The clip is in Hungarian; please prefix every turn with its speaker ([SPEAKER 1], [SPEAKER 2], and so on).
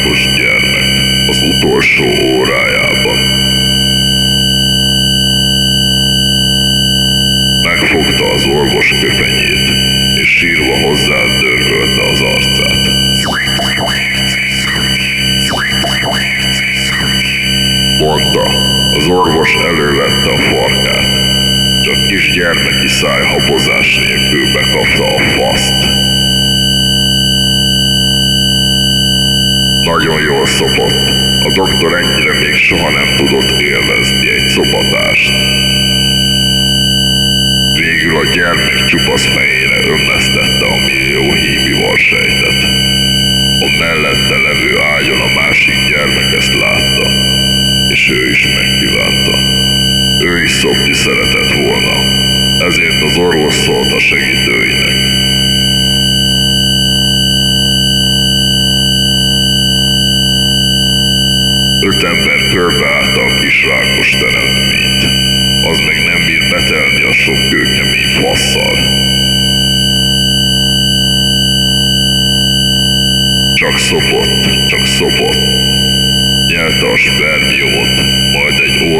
[SPEAKER 1] rákos gyermek az utolsó órájában. Megfogta az orvos köpenyét, és sírva hozzá dörgölte az arcát. Mondta, az orvos elővette a farkát, csak kis gyermeki szájhabozás nélkül bekapta a faszt. Nagyon jól szopott, a doktor ennyire még soha nem tudott élvezni egy szopatást. Végül a gyermek csupasz fejére ömlesztette a millió hímival sejtet. A mellette levő ágyon a másik gyermek ezt látta, és ő is megkívánta. Ő is szopni szeretett volna, ezért az orvos szólt a segítőinek. Öt ember körbeállta a kis rákos teremtményt, az meg nem bír betelni a sok kőkemény fasszal. Csak szopott, nyelte a spermiót, majd egy